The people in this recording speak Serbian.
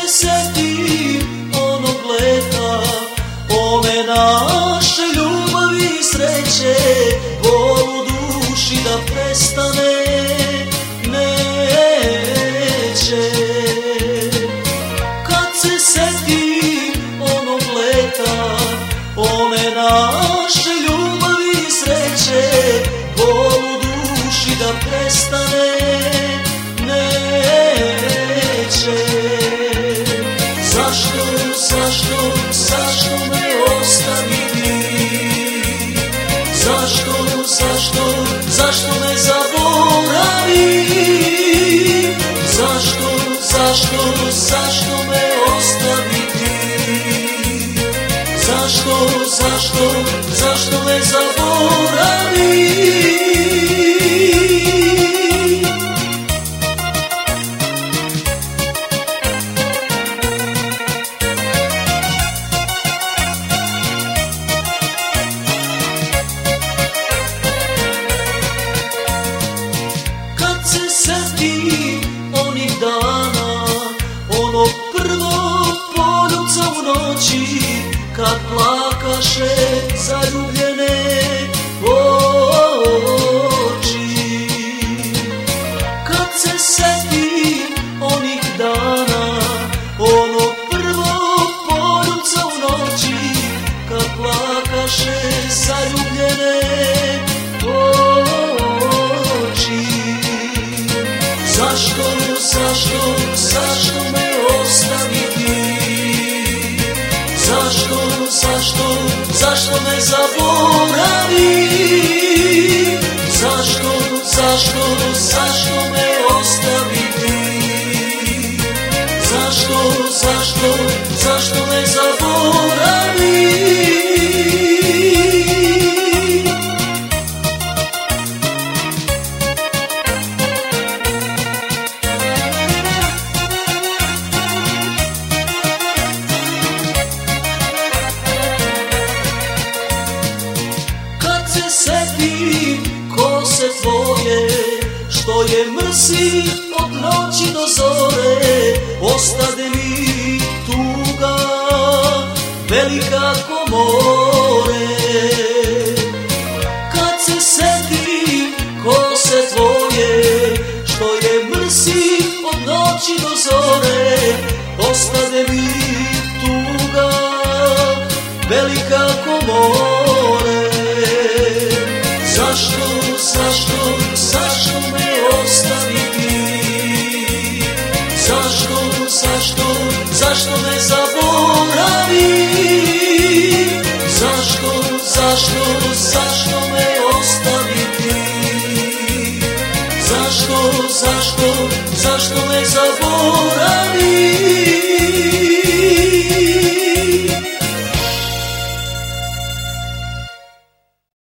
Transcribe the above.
setim onog leta, one naše ljubavi i sreće, bol u duši da prestane neće. Kad se setim onog leta, one naše ljubavi i sreće, bol u duši da prestane neće. Zašto me ostaviti? Zašto me zaboravi? Zašto me ostaviti? Zašto me zaboravi? Setim onih dana, onog prvog poljubca u noći, kad plakaše zaljubljene oči. Kad se setim onih dana, onog prvog poljubca u noći, kad plakaše zaljubljene oči. Zašto me ostaviti? Zašto me zaboravi? Zašto me ostaviti? Zašto me zaboravi? Setim kose tvoje, što je mrsi od noći do zore, ostade mi tuga velika ko more. Kad se setim kose tvoje, što je mrsi od noći do zore, ostade mi tuga velika ko more. Zašto me ostaviti? Zašto me zaboravi? Zašto me ostaviti? Zašto me zaboravi?